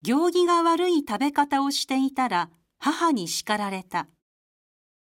行儀が悪い食べ方をしていたら母に叱られた。